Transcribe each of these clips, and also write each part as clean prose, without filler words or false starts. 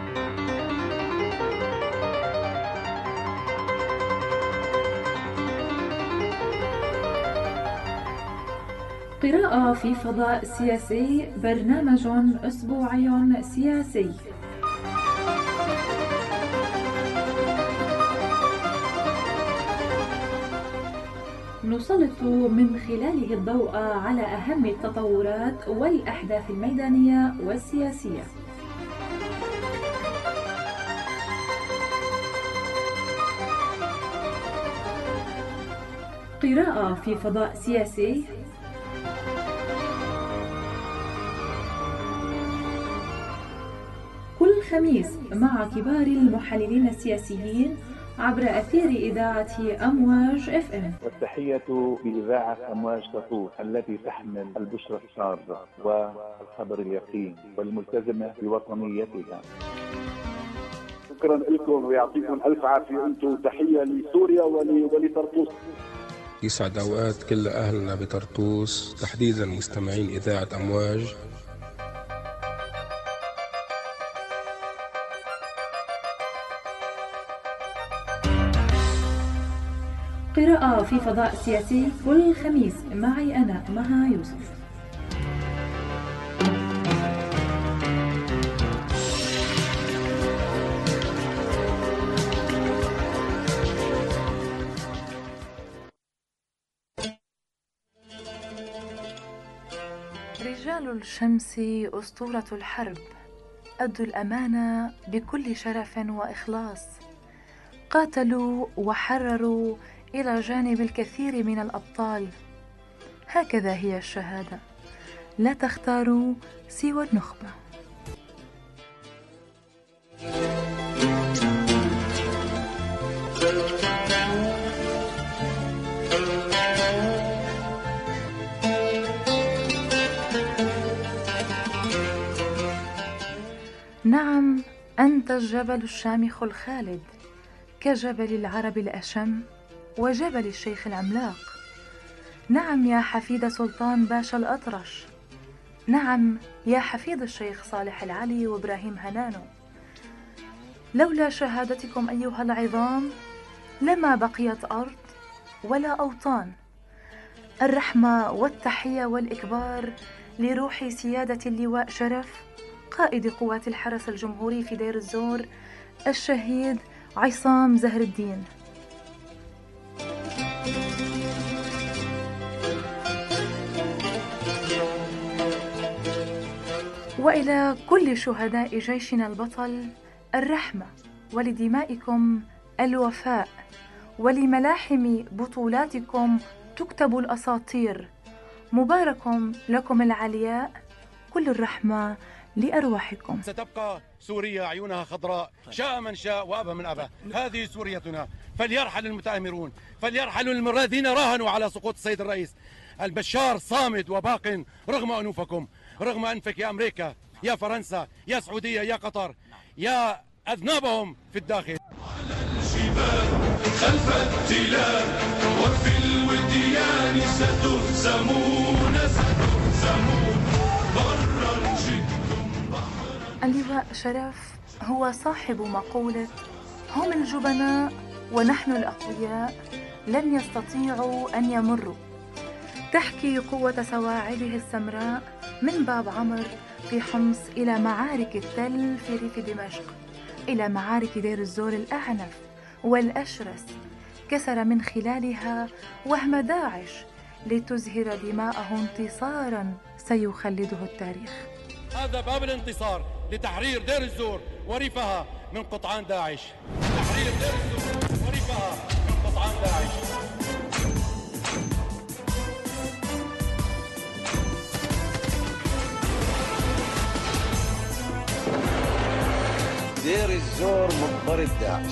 قراءة في فضاء سياسي، برنامج أسبوعي سياسي. نسلط من خلاله الضوء على أهم التطورات والأحداث الميدانية والسياسية. قراءة في فضاء سياسي، كل خميس مع كبار المحللين السياسيين عبر أثير إذاعة أمواج FM. والتحية بإذاعة أمواج تطور التي تحمل البشرى السارة والخبر اليقين والملتزمة بوطنيتها. شكرا لكم ويعطيكم ألف عافية. أنتم تحية لسوريا ولطرطوس. يسعد أوقات كل أهلنا بطرطوس، تحديدا مستمعين إذاعة أمواج. قراءة في فضاء سياسي كل خميس معي أنا مها يوسف. رجال الشمس أسطورة الحرب، أدوا الأمانة بكل شرف وإخلاص، قاتلوا وحرروا إلى جانب الكثير من الأبطال. هكذا هي الشهادة، لا تختاروا سوى النخبة. نعم، أنت الجبل الشامخ الخالد، كجبل العرب الأشم وجبل الشيخ العملاق. نعم يا حفيد سلطان باشا الأطرش، نعم يا حفيد الشيخ صالح العلي وإبراهيم هنانو. لولا شهادتكم أيها العظام لما بقيت أرض ولا أوطان. الرحمة والتحية والإكبار لروح سيادة اللواء شرف، قائد قوات الحرس الجمهوري في دير الزور، الشهيد عصام زهر الدين. وإلى كل شهداء جيشنا البطل الرحمة، ولدمائكم الوفاء، ولملاحم بطولاتكم تكتب الأساطير. مبارك لكم العلياء، كل الرحمة لأرواحكم. ستبقى سوريا عيونها خضراء، شاء من شاء وأبى من أبى. هذه سوريتنا، فليرحل المتآمرون، فليرحلوا الذين راهنوا على سقوط السيد الرئيس. البشار صامد وباق رغم أنوفكم، رغم أنفك يا أمريكا، يا فرنسا، يا سعودية، يا قطر، يا أذنابهم في الداخل. على الجبال خلف التلال وفي الوديان ستهزمون برا جئتم بحرا. اللواء شرف هو صاحب مقولة هم الجبناء ونحن الأقوياء لن يستطيعوا أن يمروا. تحكي قوة سواعده السمراء من باب عمر في حمص إلى معارك التل في ريف دمشق، إلى معارك دير الزور الأعنف والأشرس، كسر من خلالها وهم داعش لتزهر دماءه انتصارا سيخلده التاريخ. هذا باب الانتصار لتحرير دير الزور وريفها من قطعان داعش. تحرير دير الزور وريفها من قطعان داعش. دير الزور مضطرد داعش.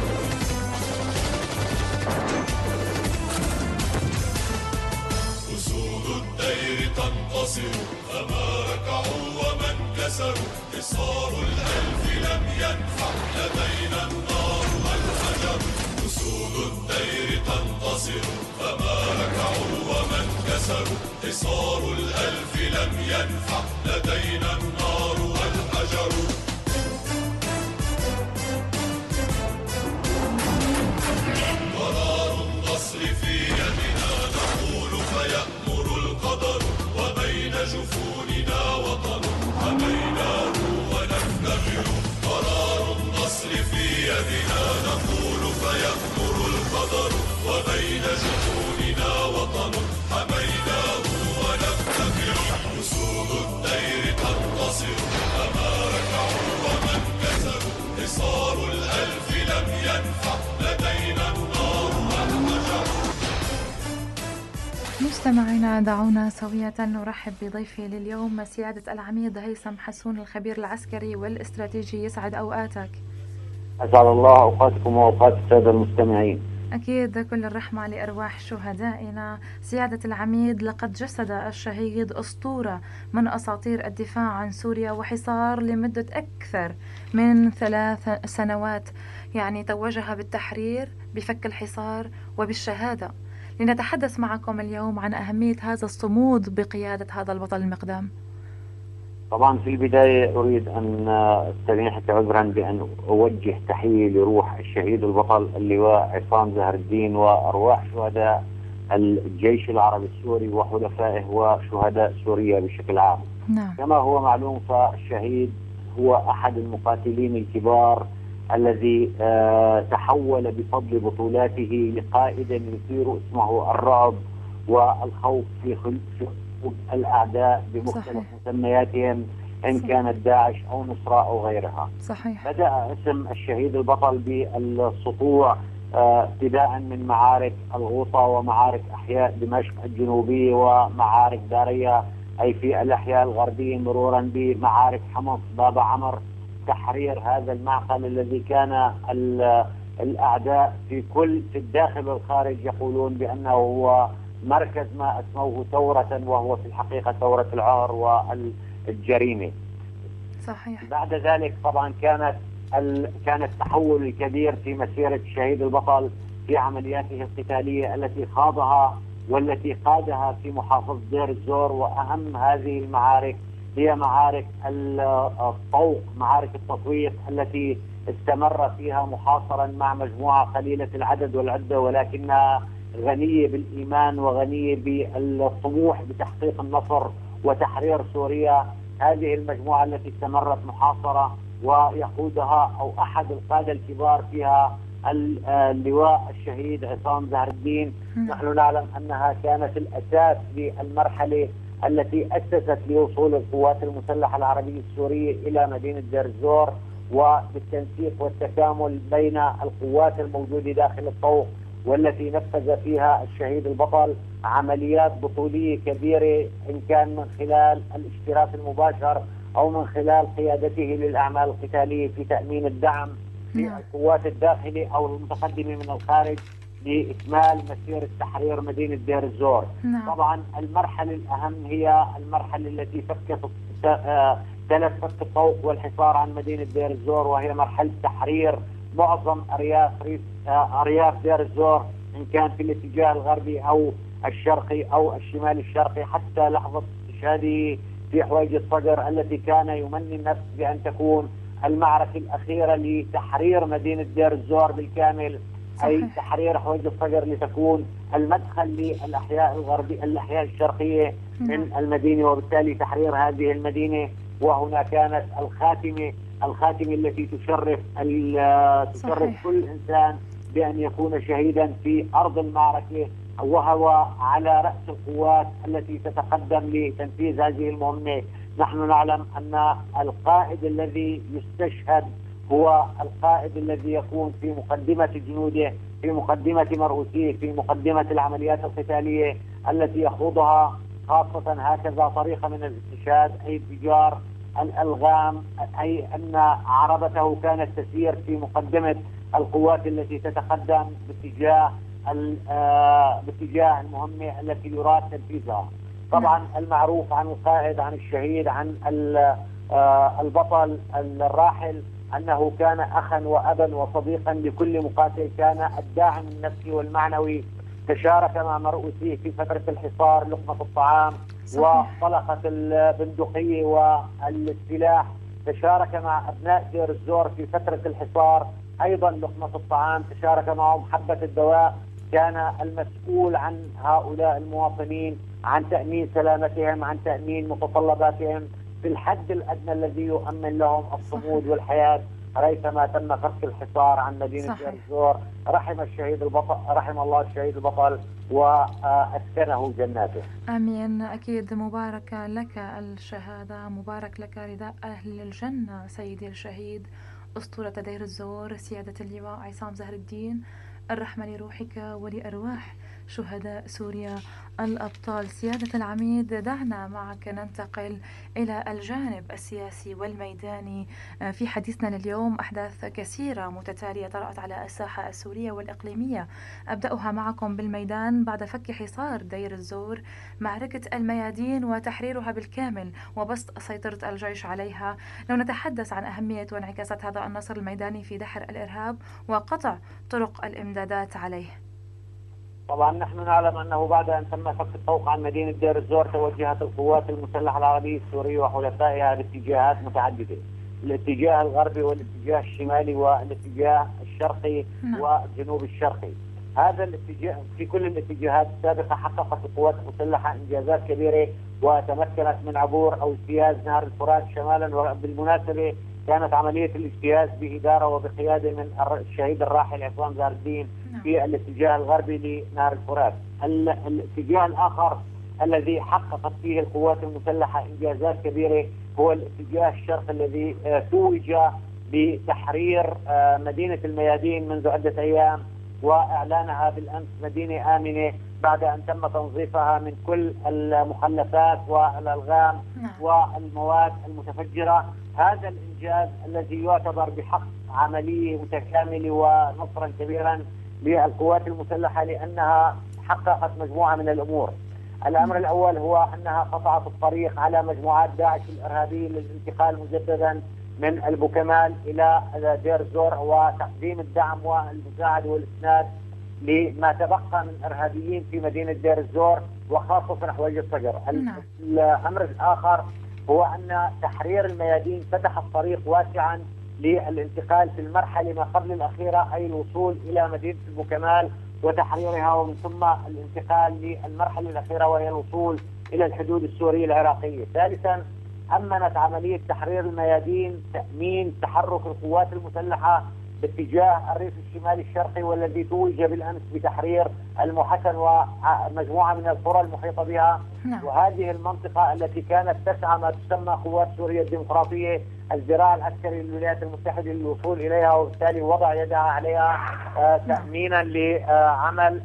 أسود الدير تنتصر، فما ركعوا ومن كسروا. حصار الألف لم ينفع، لدينا النار والحجر. أسود الدير تنتصر، فما ركعوا ومن كسروا. حصار الألف لم ينفع، لدينا النار والحجر. مستمعينا دعونا سوية نرحب بضيفي لليوم سيادة العميد هيثم حسون الخبير العسكري والاستراتيجي. يسعد أوقاتك. أسعد الله أوقاتكم وأوقات السادة المستمعين. أكيد كل الرحمة لأرواح شهدائنا. سيادة العميد، لقد جسد الشهيد أسطورة من أساطير الدفاع عن سوريا وحصار لمدة أكثر من 3 سنوات، يعني توجها بالتحرير، بفك الحصار وبالشهادة. لنتحدث معكم اليوم عن أهمية هذا الصمود بقيادة هذا البطل المقدام. طبعا في البداية أريد أن أستميحك عذرا بأن أوجه تحية لروح الشهيد البطل اللواء عصام زهر الدين وأرواح شهداء الجيش العربي السوري وحلفائه وشهداء سوريا بشكل عام. نعم. كما هو معلوم فالشهيد هو أحد المقاتلين الكبار الذي تحول بفضل بطولاته لقائدا يثير اسمه الرعب والخوف في الأعداء بمختلف مسمياتهم إن كانت داعش أو نصرة أو غيرها. صحيح. بدأ اسم الشهيد البطل بالسطوع ابتداء من معارك الغوطة ومعارك أحياء دمشق الجنوبية ومعارك داريا أي في الأحياء الغربية، مرورا بمعارك حمص بابا عمر، تحرير هذا المعقل الذي كان الأعداء في الداخل والخارج يقولون بأنه هو مركز ما اسموه ثورة، وهو في الحقيقة ثورة العار والجريمة. صحيح. بعد ذلك طبعا كان التحول الكبير في مسيرة الشهيد البطل في عملياته القتالية التي خاضها والتي قادها في محافظة دير الزور. وأهم هذه المعارك هي معارك الطوق، معارك التطويق التي استمر فيها محاصرا مع مجموعة قليلة العدد والعدة ولكنها غنية بالإيمان وغنية بالطموح بتحقيق النصر وتحرير سوريا. هذه المجموعة التي استمرت محاصرة ويقودها أو أحد القادة الكبار فيها اللواء الشهيد عصام زهر الدين. نحن نعلم أنها كانت الأساس للمرحلة التي أسست لوصول القوات المسلحة العربية السورية إلى مدينة دير الزور، وبالتنسيق والتكامل بين القوات الموجودة داخل الطوق والتي نفذ فيها الشهيد البطل عمليات بطولية كبيرة، إن كان من خلال الاشتراك المباشر أو من خلال قيادته للأعمال القتالية في تأمين الدعم في القوات الداخلية أو المتقدمة من الخارج لإكمال مسيرة تحرير مدينة دير الزور. طبعا المرحلة الأهم هي المرحلة التي تلت فك الطوق والحصار عن مدينة دير الزور، وهي مرحلة تحرير معظم أرياف دير الزور، إن كان في الاتجاه الغربي أو الشرقي أو الشمال الشرقي، حتى لحظة استشهاده في حويجة صقر التي كان يمني النفس بأن تكون المعركة الأخيرة لتحرير مدينة دير الزور بالكامل. صحيح. أي تحرير حويجة صقر لتكون المدخل للأحياء الغربية الأحياء الشرقية من المدينة، وبالتالي تحرير هذه المدينة. وهنا كانت الخاتمة التي تشرف كل إنسان بأن يكون شهيدا في أرض المعركة، وهو على رأس القوات التي تتقدم لتنفيذ هذه المهمة. نحن نعلم أن القائد الذي يستشهد هو القائد الذي يكون في مقدمة جنوده، في مقدمة مرؤوسيه، في مقدمة العمليات القتالية التي يخوضها، خاصة هكذا طريقة من الاستشهاد أي اتجار الألغام، أي أن عربته كانت تسير في مقدمة القوات التي تتقدم باتجاه المهمة التي يراد تنفيذها. طبعا المعروف عن القائد، عن الشهيد، عن البطل الراحل أنه كان أخا وأبا وصديقا لكل مقاتل، كان الداعم النفسي والمعنوي، تشارك مع مرؤوسيه في فترة الحصار لقمة الطعام وطلقة البندقية والسلاح، تشارك مع أبناء دير الزور في فترة الحصار أيضا لقمة الطعام، تشارك معهم حبة الدواء، كان المسؤول عن هؤلاء المواطنين، عن تأمين سلامتهم، عن تأمين متطلباتهم في الحد الأدنى الذي يؤمن لهم الصمود والحياة ريثما تم فك الحصار عن مدينة دير الزور. رحم الله الشهيد البطل وأسكنه جناته. آمين. أكيد مبارك لك الشهادة، مبارك لك رداء أهل الجنة سيدي الشهيد أسطورة دير الزور سيادة اللواء عصام زهر الدين. الرحمة لروحك ولأرواح شهداء سوريا الأبطال. سيادة العميد، دعنا معك ننتقل إلى الجانب السياسي والميداني. في حديثنا لليوم أحداث كثيرة متتالية طرأت على الساحة السورية والإقليمية. أبدأها معكم بالميدان. بعد فك حصار دير الزور، معركة الميادين وتحريرها بالكامل وبسط سيطرة الجيش عليها، لو نتحدث عن أهمية وانعكاسات هذا النصر الميداني في دحر الإرهاب وقطع طرق الإمدادات عليه. طبعا نحن نعلم أنه بعد أن تم فك الطوق عن مدينة دير الزور، توجهت القوات المسلحة العربية السورية وحلفائها باتجاهات متعددة، الاتجاه الغربي والاتجاه الشمالي والاتجاه الشرقي والجنوب الشرقي. هذا الاتجاه في كل الاتجاهات السابقة حققت القوات المسلحة إنجازات كبيرة وتمكنت من عبور أو اجتياز نهر الفرات شمالا. وبالمناسبة كانت عملية الاجتياز بإدارة وبقيادة من الشهيد الراحل عصام زار الدين في الاتجاه الغربي لنهر الفرات. الاتجاه الآخر الذي حققت فيه القوات المسلحة إنجازات كبيرة هو الاتجاه الشرقي الذي توج بتحرير مدينة الميادين منذ عدة أيام وإعلانها بالأمس مدينة آمنة بعد أن تم تنظيفها من كل المخلفات والألغام والمواد المتفجرة. هذا الإنجاز الذي يعتبر بحق عملية متكاملة ونصرا كبيرا للقوات المسلحة، لأنها حققت مجموعة من الأمور. الأمر الأول هو أنها قطعت الطريق على مجموعات داعش الإرهابية للانتقال مجددا من البوكمال إلى دير الزور وتقديم الدعم والمساعدة والإسناد لما تبقى من إرهابيين في مدينة دير الزور وخاصة حويج الصقر. الأمر الآخر هو أن تحرير الميادين فتح الطريق واسعا للانتقال في المرحلة ما قبل الأخيرة، أي الوصول إلى مدينة البوكمال وتحريرها، ومن ثم الانتقال للمرحلة الأخيرة وهي الوصول إلى الحدود السورية العراقية. ثالثا، أمنت عملية تحرير الميادين تأمين تحرك القوات المسلحة باتجاه الريف الشمالي الشرقي، والذي توج بالأمس بتحرير المحسن ومجموعة من القرى المحيطة بها. وهذه المنطقة التي كانت تسعى ما تسمى قوات سوريا الديمقراطية الذراع العسكري للولايات المتحدة للوصول إليها، وبالتالي وضع يدها عليها تأمينا لعمل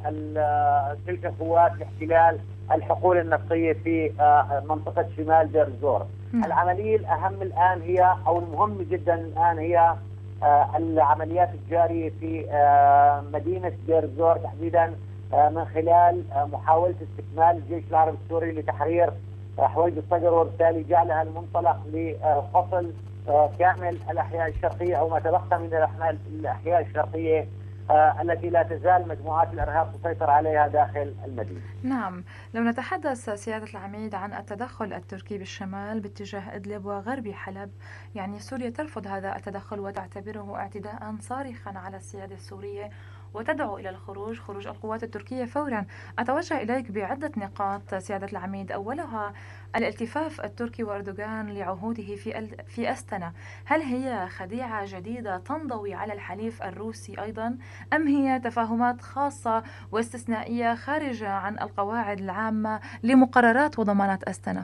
تلك القوات لاحتلال الحقول النفطية في منطقة شمال دير الزور. العملية الأهم الآن هي أو المهم جدا الآن هي العمليات الجارية في مدينة دير الزور تحديدا من خلال محاولة استكمال الجيش العربي السوري لتحرير حويج الصقر، وبالتالي جعلها المنطلق لفصل كامل الأحياء الشرقية أو ما تبقى من الأحياء الشرقية التي لا تزال مجموعات الإرهاب تسيطر عليها داخل المدينة. نعم، لو نتحدث سيادة العميد عن التدخل التركي بالشمال باتجاه إدلب وغرب حلب، يعني سوريا ترفض هذا التدخل وتعتبره اعتداء صارخا على السيادة السورية وتدعو إلى خروج القوات التركية فورا. أتوجه إليك بعدة نقاط سيادة العميد. أولها الالتفاف التركي وأردوغان لعهوده في أستنا، هل هي خديعة جديدة تنضوي على الحليف الروسي أيضا، أم هي تفاهمات خاصة واستثنائية خارجة عن القواعد العامة لمقررات وضمانات أستنا؟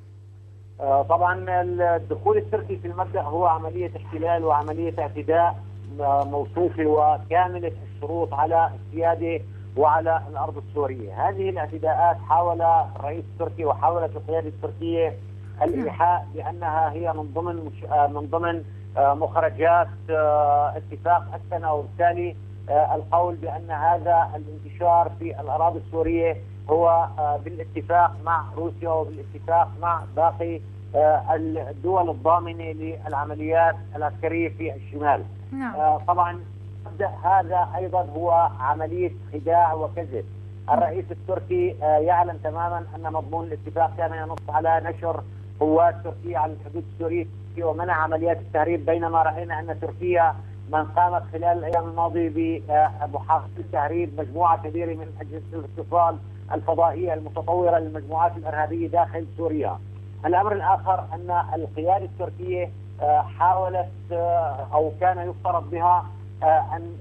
طبعا الدخول التركي في المبدأ هو عملية احتلال وعملية اعتداء موصوفة وكاملة الشروط على السيادة وعلى الأرض السورية. هذه الاعتداءات حاول الرئيس التركي وحاولت القيادة التركية الإيحاء بأنها هي من ضمن مخرجات اتفاق أستنا، وبالتالي القول بأن هذا الانتشار في الأراضي السورية هو بالاتفاق مع روسيا وبالاتفاق مع باقي الدول الضامنة للعمليات العسكرية في الشمال. طبعا هذا أيضا هو عملية خداع وكذب. الرئيس التركي يعلم تماما أن مضمون الاتفاق كان ينص على نشر قوات تركيا على الحدود السورية ومنع عمليات التهريب، بينما رأينا أن تركيا من قامت خلال الأيام الماضية بمحاولة تهريب مجموعة كبيرة من أجهزة الاتصال الفضائية المتطورة للمجموعات الإرهابية داخل سوريا. الأمر الآخر أن القيادة التركية حاولت أو كان يفترض بها أن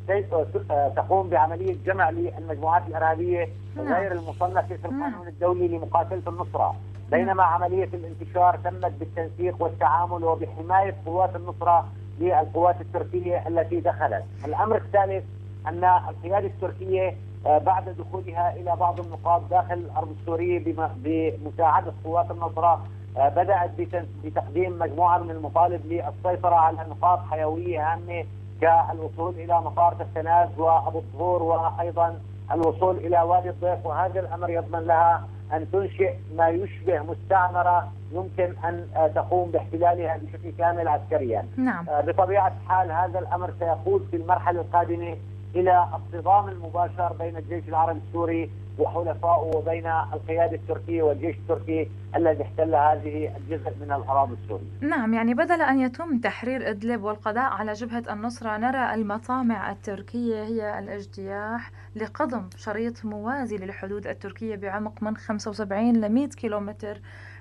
تقوم بعملية جمع للمجموعات الإرهابية غير المصنفة في القانون الدولي لمقاتلة النصرة، بينما عملية الانتشار تمت بالتنسيق والتعامل وبحماية قوات النصرة للقوات التركية التي دخلت. الأمر الثالث أن القيادة التركية بعد دخولها إلى بعض النقاط داخل الأرض السورية بمساعدة قوات النصرة، بدأت بتقديم مجموعة من المطالب للسيطرة على نقاط حيوية هامة كالوصول إلى مطار تفتناز وأبو الظهور، وأيضا الوصول إلى وادي الضيف. وهذا الأمر يضمن لها أن تنشئ ما يشبه مستعمرة يمكن أن تقوم باحتلالها بشكل كامل عسكريا. نعم. بطبيعة الحال هذا الأمر سيقود في المرحلة القادمة إلى الصدام المباشر بين الجيش العربي السوري وحلفائه وبين القيادة التركية والجيش التركي الذي احتل هذه الجزء من الأراضي السورية. نعم، يعني بدل أن يتم تحرير إدلب والقضاء على جبهة النصرة، نرى المطامع التركية هي الاجتياح لقضم شريط موازي للحدود التركية بعمق من 75 ل 100 كيلومتر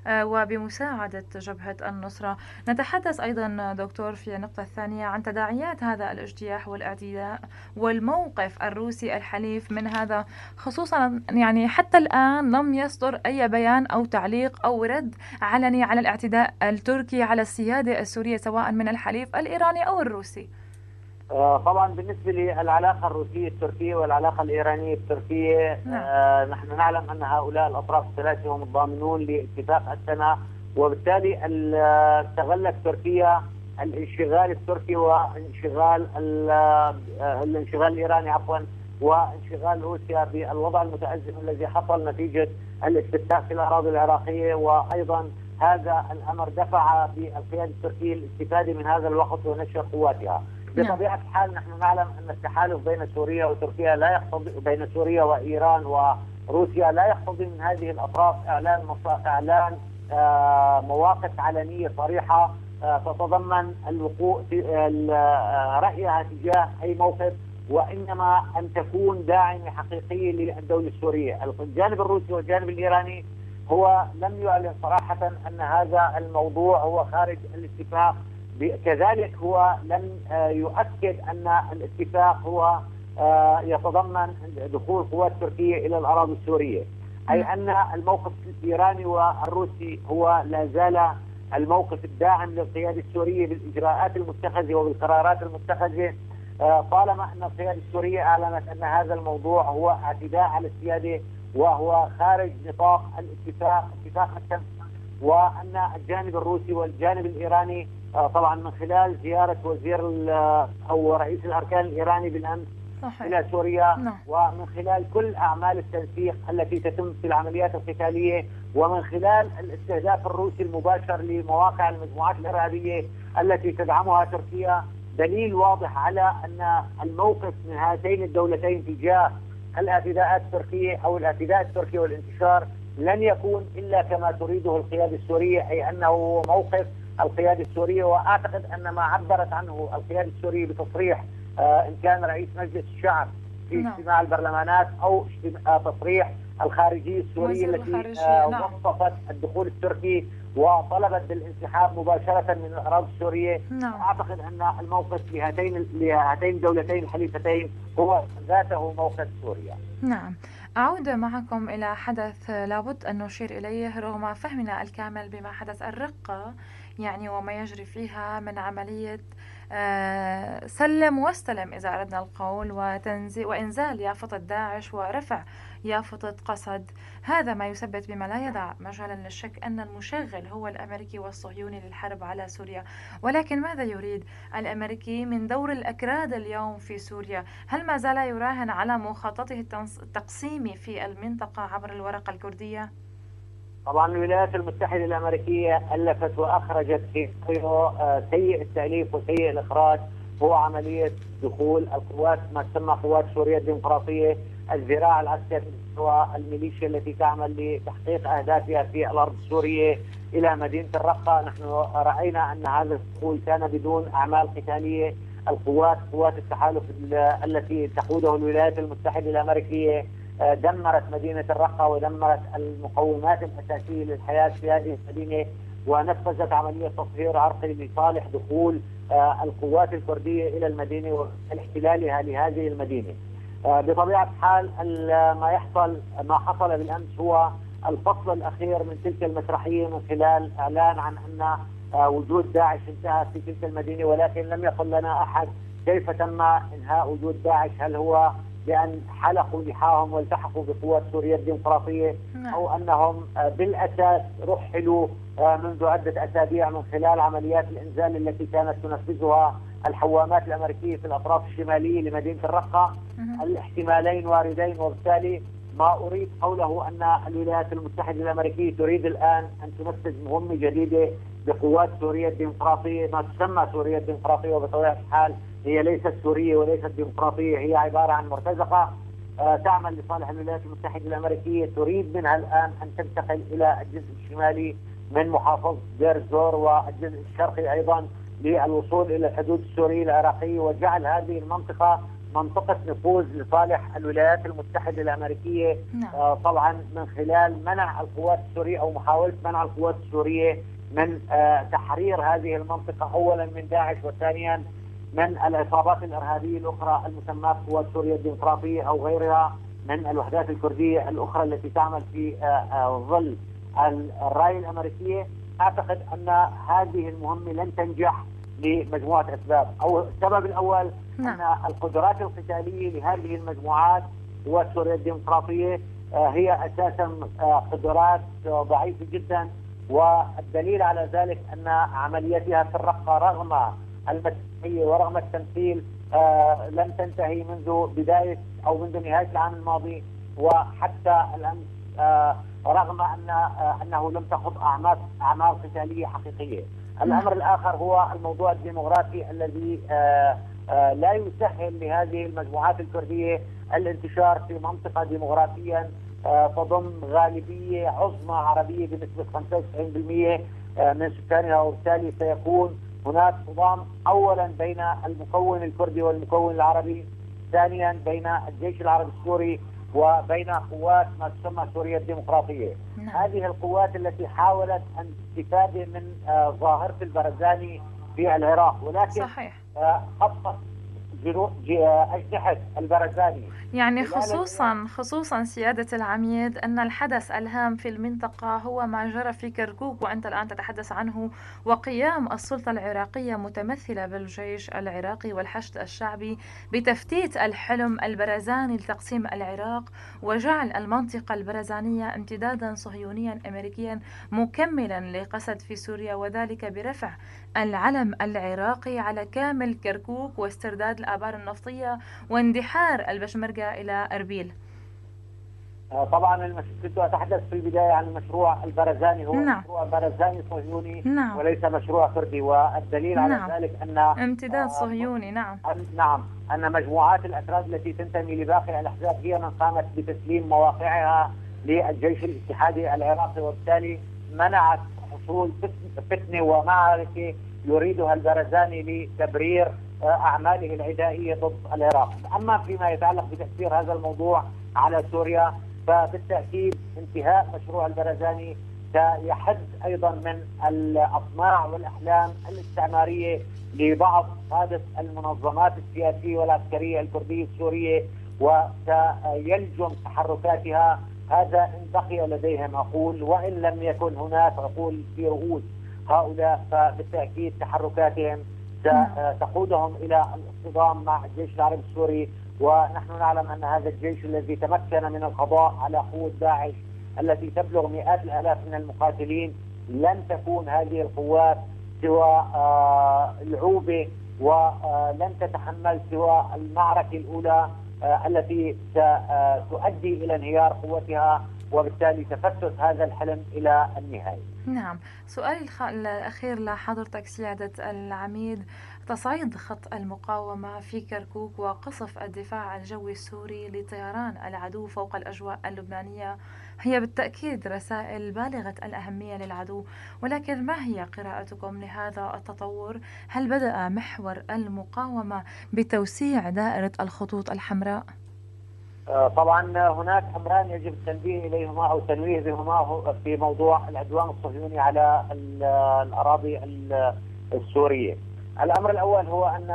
وبمساعدة جبهة النصرة. نتحدث أيضا دكتور في النقطة الثانية عن تداعيات هذا الاجتياح والاعتداء والموقف الروسي الحليف من هذا، خصوصا يعني حتى الآن لم يصدر أي بيان أو تعليق أو رد علني على الاعتداء التركي على السيادة السورية سواء من الحليف الإيراني أو الروسي. طبعا بالنسبة للعلاقة الروسية التركية والعلاقة الإيرانية التركية، نحن نعلم أن هؤلاء الأطراف الثلاثة هم الضامنون لاتفاق السنة، وبالتالي استغلت تركيا الانشغال التركي وانشغال الانشغال الإيراني وانشغال روسيا بالوضع المتأزم الذي حصل نتيجة الاستفتاء في الأراضي العراقية، وأيضا هذا الأمر دفع بالقيادة التركية الاستفادة من هذا الوقت ونشر قواتها. بطبيعة الحال نحن نعلم أن التحالف بين سوريا وتركيا لا يقتضي، بين سوريا وإيران وروسيا لا يقتضي من هذه الأطراف إعلان مواقف علنية صريحة تتضمن الوقوع في رأيها تجاه أي موقف، وإنما أن تكون داعمة حقيقية للدولة السورية. الجانب الروسي والجانب الإيراني هو لم يعلن صراحة أن هذا الموضوع هو خارج الاتفاق، كذلك هو لم يؤكد أن الاتفاق هو يتضمن دخول قوات تركيا إلى الأراضي السورية، أي أن الموقف الإيراني والروسي هو لا زال الموقف الداعم للقيادة السورية بالإجراءات المتخذة وبالقرارات المتخذة، طالما أن القيادة السورية أعلنت أن هذا الموضوع هو اعتداء على السيادة وهو خارج نطاق الاتفاق السنة، وأن الجانب الروسي والجانب الإيراني طبعا من خلال زيارة وزير أو رئيس الأركان الإيراني بالأمس إلى سوريا، ومن خلال كل أعمال التنسيق التي تتم في العمليات القتالية، ومن خلال الاستهداف الروسي المباشر لمواقع المجموعات الإرهابية التي تدعمها تركيا، دليل واضح على أن الموقف من هاتين الدولتين تجاه الاعتداءات التركية أو الاعتداء التركي والانتشار لن يكون إلا كما تريده القيادة السورية، أي أنه موقف القيادة السورية. وأعتقد أن ما عبرت عنه القيادة السورية بتصريح إن كان رئيس مجلس الشعب في اجتماع البرلمانات أو تصريح الخارجية السورية التي وصفت الدخول التركي وطلبت بالانسحاب مباشرة من الأراضي السورية. أعتقد أن الموقف لهاتين الدولتين الحليفتين هو ذاته موقف سوريا. نعم. أعود معكم إلى حدث لابد أن نشير إليه رغم فهمنا الكامل بما حدث، الرقة يعني وما يجري فيها من عملية سلم واستلم إذا أردنا القول، وإنزال يافطة داعش ورفع يافطة قسد. هذا ما يثبت بما لا يدع مجالا للشك أن المشغل هو الأمريكي والصهيوني للحرب على سوريا. ولكن ماذا يريد الأمريكي من دور الأكراد اليوم في سوريا؟ هل ما زال يراهن على مخططه التقسيمي في المنطقة عبر الورقة الكردية؟ طبعا الولايات المتحدة الأمريكية ألفت وأخرجت في سيء التأليف وسيء الإخراج، هو عملية دخول القوات ما تسمى قوات سوريا الديمقراطية، الذراع العسكري والميليشيا التي تعمل لتحقيق أهدافها في الأرض السورية إلى مدينة الرقة. نحن رأينا أن هذا الدخول كان بدون أعمال قتالية. قوات التحالف التي تقوده الولايات المتحدة الأمريكية دمرت مدينة الرقة ودمرت المقومات الأساسية للحياة في هذه المدينة، ونفذت عملية تطهير عرقي لصالح دخول القوات الكردية إلى المدينة واحتلالها لهذه المدينة. بطبيعة الحال ما حصل بالأمس هو الفصل الأخير من تلك المسرحية من خلال إعلان عن أن وجود داعش انتهى في تلك المدينة، ولكن لم يقل لنا أحد كيف تم إنهاء وجود داعش. هل هو بأن حلقوا لحاهم والتحقوا بقوات سوريا الديمقراطية، أو أنهم بالأساس رحلوا منذ عدة أسابيع من خلال عمليات الإنزال التي كانت تنفذها الحوامات الأمريكية في الأطراف الشمالية لمدينة الرقة. الاحتمالين واردين، وبالتالي ما أريد قوله أن الولايات المتحدة الأمريكية تريد الآن أن تنفذ مهمة جديدة بقوات سوريا الديمقراطية، ما تسمى سوريا الديمقراطية، وبطبيعة الحال هي ليست سورية وليست ديمقراطية، هي عبارة عن مرتزقة تعمل لصالح الولايات المتحدة الأمريكية. تريد منها الآن أن تنتقل إلى الجزء الشمالي من محافظة دير الزور والجزء الشرقي أيضا للوصول إلى الحدود السورية العراقية، وجعل هذه المنطقة منطقة نفوذ لصالح الولايات المتحدة الأمريكية. طبعا من خلال منع القوات السورية أو محاولة منع القوات السورية من تحرير هذه المنطقة، أولا من داعش، وثانيا من العصابات الإرهابية الأخرى المسماة قوات سوريا الديمقراطية أو غيرها من الوحدات الكردية الأخرى التي تعمل في ظل الراية الأمريكية. أعتقد أن هذه المهمة لن تنجح لمجموعة أسباب. السبب الأول أن القدرات القتالية لهذه المجموعات قوات سوريا الديمقراطية هي أساسا قدرات ضعيفة جدا، والدليل على ذلك أن عملياتها في الرقة رغم المدفعية ورغم التمثيل لم تنتهي منذ بداية أو منذ نهاية العام الماضي، وحتى الآن رغم أنه لم تخض أعمال قتالية حقيقية. الأمر الآخر هو الموضوع الديمغرافي الذي لا يسهل لهذه المجموعات الكردية الانتشار في منطقة ديمغرافيا تضم غالبية عظمى عربية بنسبة 95% من سكانها، وبالتالي سيكون هناك صدام أولا بين المكون الكردي والمكون العربي، ثانيا بين الجيش العربي السوري وبين قوات ما تسمى سوريا الديمقراطية. هذه القوات التي حاولت أن تستفاد من ظاهرة البرزاني في العراق، ولكن خطت أجنحة البرزاني. يعني خصوصا سيادة العميد أن الحدث الهام في المنطقة هو ما جرى في كركوك وأنت الآن تتحدث عنه، وقيام السلطة العراقية متمثلة بالجيش العراقي والحشد الشعبي بتفتيت الحلم البرزاني لتقسيم العراق وجعل المنطقة البرزانية امتدادا صهيونيا أمريكيا مكملا لقسد في سوريا، وذلك برفع العلم العراقي على كامل كركوك واسترداد الآبار النفطية واندحار البشمركة إلى أربيل. طبعا كنت أتحدث في البداية عن المشروع البرزاني، هو مشروع برزاني صهيوني وليس مشروع كردي، والدليل على ذلك أن امتداد صهيوني. نعم أن مجموعات الأكراد التي تنتمي لباقي الأحزاب هي من قامت بتسليم مواقعها للجيش الاتحادي العراقي، وبالتالي منعت حصول فتنة ومعركة يريدها البرزاني لتبرير أعماله العدائية ضد العراق. أما فيما يتعلق بتأثير هذا الموضوع على سوريا، فبالتأكيد انتهاء مشروع البرزاني سيحد أيضا من الأطماع والأحلام الاستعمارية لبعض قادة المنظمات السياسية والعسكرية الكردية السورية، وسيلجم تحركاتها. هذا إن بقي لديهم عقول، وإن لم يكن هناك عقول في رؤوس هؤلاء فبالتأكيد تحركاتهم ستقودهم إلى الاصطدام مع الجيش العربي السوري. ونحن نعلم أن هذا الجيش الذي تمكن من القضاء على قوة داعش التي تبلغ مئات الآلاف من المقاتلين، لن تكون هذه القوات سوى العوبة، ولن تتحمل سوى المعركة الأولى التي ستؤدي إلى انهيار قوتها، وبالتالي تفتت هذا الحلم إلى النهاية. نعم، سؤالي الأخير لحضرتك سيادة العميد، تصعيد خط المقاومة في كركوك وقصف الدفاع الجوي السوري لطيران العدو فوق الأجواء اللبنانية هي بالتأكيد رسائل بالغة الأهمية للعدو، ولكن ما هي قراءتكم لهذا التطور؟ هل بدأ محور المقاومة بتوسيع دائرة الخطوط الحمراء؟ طبعا هناك أمران يجب التنبيه إليهما أو التنويه بهما في موضوع العدوان الصهيوني على الأراضي السورية. الأمر الأول هو أن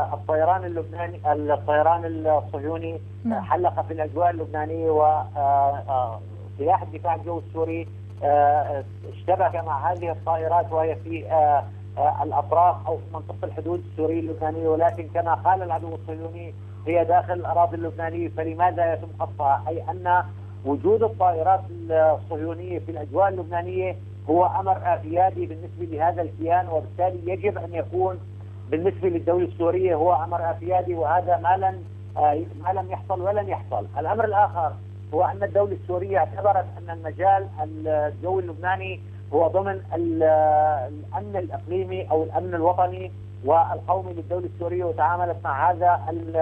الطيران الصهيوني حلق في الأجواء اللبنانية، وسلاح الدفاع الجوي السوري اشتبك مع هذه الطائرات وهي في الأطراف أو في منطقة الحدود السورية اللبنانية، ولكن كما قال العدو الصهيوني هي داخل الأراضي اللبنانية، فلماذا يتم خطفها؟ أي أن وجود الطائرات الصهيونية في الأجواء اللبنانية هو أمر اعتيادي بالنسبة لهذا الكيان، وبالتالي يجب أن يكون بالنسبة للدولة السورية هو أمر اعتيادي، وهذا ما لم يحصل ولن يحصل. الأمر الآخر هو أن الدولة السورية اعتبرت أن المجال الجوي اللبناني هو ضمن الأمن الإقليمي أو الأمن الوطني والقومي للدولة السورية، وتعاملت مع هذا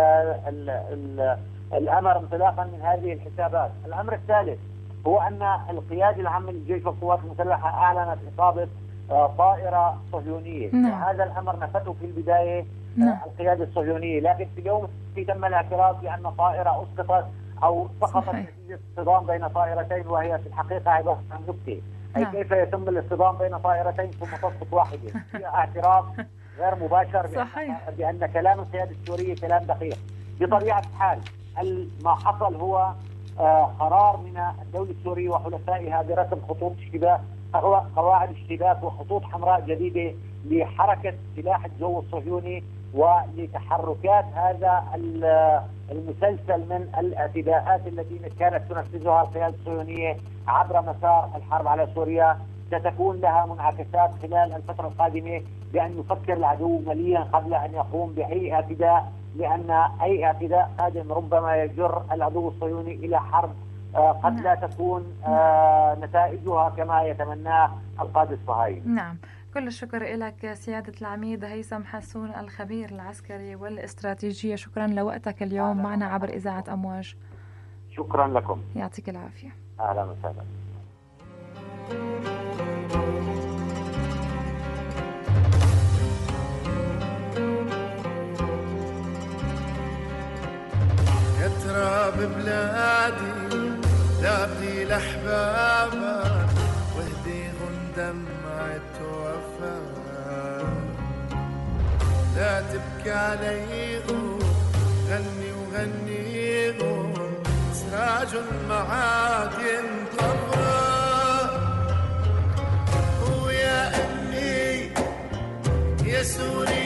الأمر انطلاقا من هذه الحسابات. الأمر الثالث هو أن القيادة العامة للجيش والقوات المسلحة أعلنت إصابة طائرة صهيونية، وهذا الأمر نفته في البداية القيادة الصهيونية، لكن في اليوم تم الاعتراف بأن طائرة أسقطت أو سقطت نتيجة اصطدام بين طائرتين، وهي في الحقيقة عبارة عن نكتة. أي كيف يتم الاصطدام بين طائرتين ثم تسقط واحدة؟ هي اعتراف غير مباشر بأن كلام القيادة السورية كلام دقيق. بطبيعة الحال ما حصل هو قرار من الدولة السورية وحلفائها برسم خطوط اشتباك، قواعد اشتباك وخطوط حمراء جديدة لحركة سلاح الجو الصهيوني ولتحركات هذا المسلسل من الاعتداءات التي كانت تنفذها القيادة الصهيونية عبر مسار الحرب على سوريا. ستكون لها منعكسات خلال الفترة القادمة، بأن يفكر العدو مليا قبل أن يقوم بأي اعتداء، لأن أي اعتداء قادم ربما يجر العدو الصهيوني إلى حرب قد لا تكون نتائجها كما يتمناه القادة الصهاينة. نعم، كل الشكر لك سيادة العميد هيثم حسون الخبير العسكري والاستراتيجية. شكرا لوقتك اليوم معنا عبر إذاعة أمواج. شكرا لكم، يعطيك العافية. أهلا وسهلا. يترى ببلادي لاقي لأحبابك وهديهم دمعة وفاء، لا تبكي عليهم غني وغنيهم سراج معاك ينطفى. ويا أمي يا سوري